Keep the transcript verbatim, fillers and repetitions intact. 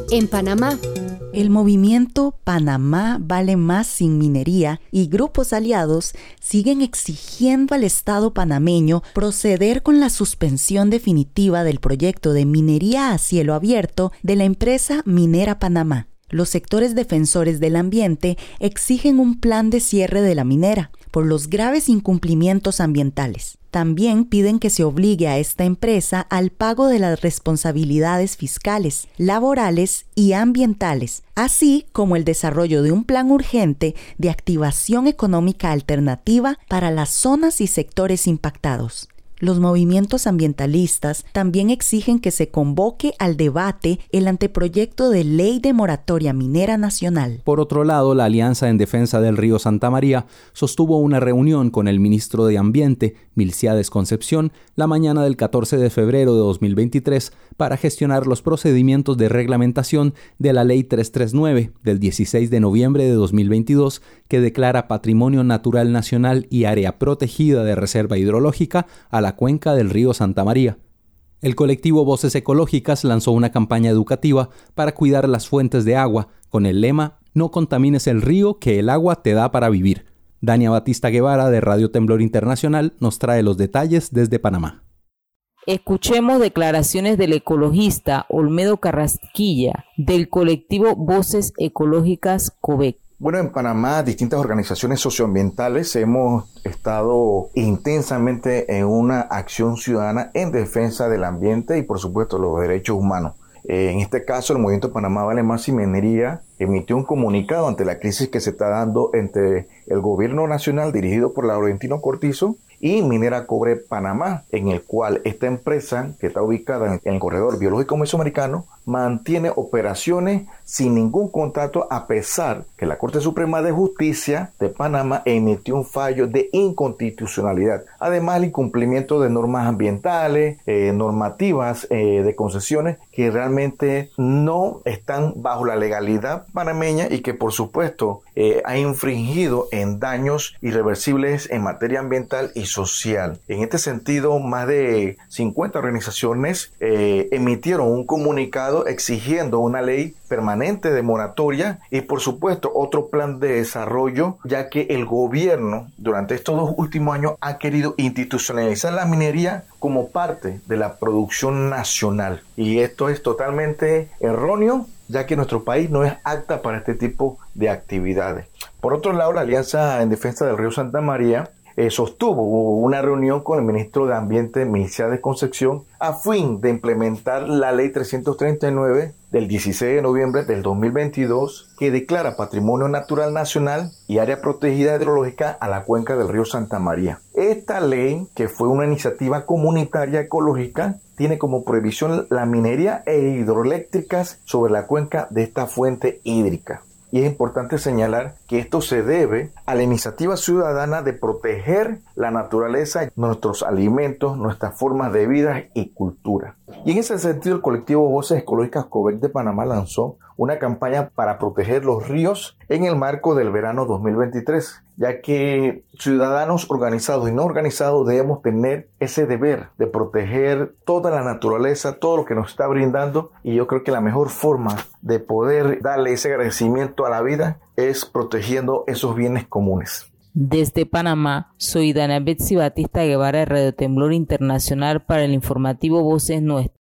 En Panamá, el movimiento Panamá Vale Más Sin Minería y grupos aliados siguen exigiendo al Estado panameño proceder con la suspensión definitiva del proyecto de minería a cielo abierto de la empresa Minera Panamá. Los sectores defensores del ambiente exigen un plan de cierre de la minera por los graves incumplimientos ambientales. También piden que se obligue a esta empresa al pago de las responsabilidades fiscales, laborales y ambientales, así como el desarrollo de un plan urgente de activación económica alternativa para las zonas y sectores impactados. Los movimientos ambientalistas también exigen que se convoque al debate el anteproyecto de ley de moratoria minera nacional. Por otro lado, la Alianza en Defensa del Río Santa María sostuvo una reunión con el ministro de Ambiente, Milciades Concepción, la mañana del catorce de febrero de dos mil veintitrés para gestionar los procedimientos de reglamentación de la Ley trescientos treinta y nueve del dieciséis de noviembre de dos mil veintidós que declara Patrimonio Natural Nacional y área protegida de reserva hidrológica a la cuenca del río Santa María. El colectivo Voces Ecológicas lanzó una campaña educativa para cuidar las fuentes de agua con el lema "No contamines el río que el agua te da para vivir". Dania Batista Guevara de Radio Temblor Internacional nos trae los detalles desde Panamá. Escuchemos declaraciones del ecologista Olmedo Carrasquilla del colectivo Voces Ecológicas COVEC. Bueno, en Panamá, distintas organizaciones socioambientales hemos estado intensamente en una acción ciudadana en defensa del ambiente y, por supuesto, los derechos humanos. Eh, en este caso, el Movimiento Panamá Vale Más Sin Minería emitió un comunicado ante la crisis que se está dando entre el gobierno nacional dirigido por Laurentino Cortizo y Minera Cobre Panamá, en el cual esta empresa, que está ubicada en el corredor biológico mesoamericano, mantiene operaciones sin ningún contrato, a pesar que la Corte Suprema de Justicia de Panamá emitió un fallo de inconstitucionalidad. Además, el incumplimiento de normas ambientales, eh, normativas eh, de concesiones que realmente no están bajo la legalidad panameña y que, por supuesto, eh, ha infringido en daños irreversibles en materia ambiental y social. En este sentido, más de cincuenta organizaciones eh, emitieron un comunicado exigiendo una ley permanente de moratoria y, por supuesto, otro plan de desarrollo, ya que el gobierno durante estos dos últimos años ha querido institucionalizar la minería como parte de la producción nacional. Y esto es totalmente erróneo, ya que nuestro país no es apta para este tipo de actividades. Por otro lado, la Alianza en Defensa del Río Santa María Eh, sostuvo una reunión con el ministro de Ambiente, Milciades Concepción, a fin de implementar la Ley trescientos treinta y nueve del dieciséis de noviembre del dos mil veintidós, que declara Patrimonio Natural Nacional y área protegida hidrológica a la cuenca del río Santa María. Esta ley, que fue una iniciativa comunitaria ecológica, tiene como prohibición la minería e hidroeléctricas sobre la cuenca de esta fuente hídrica. Y es importante señalar que esto se debe a la iniciativa ciudadana de proteger la naturaleza, nuestros alimentos, nuestras formas de vida y cultura. Y en ese sentido, el colectivo Voces Ecológicas COVEC de Panamá lanzó una campaña para proteger los ríos en el marco del verano dos mil veintitrés, ya que ciudadanos organizados y no organizados debemos tener ese deber de proteger toda la naturaleza, todo lo que nos está brindando, y yo creo que la mejor forma de poder darle ese agradecimiento a la vida es protegiendo esos bienes comunes. Desde Panamá, soy Dania Betsy Batista Guevara de Radio Temblor Internacional para el informativo Voces Nuestras.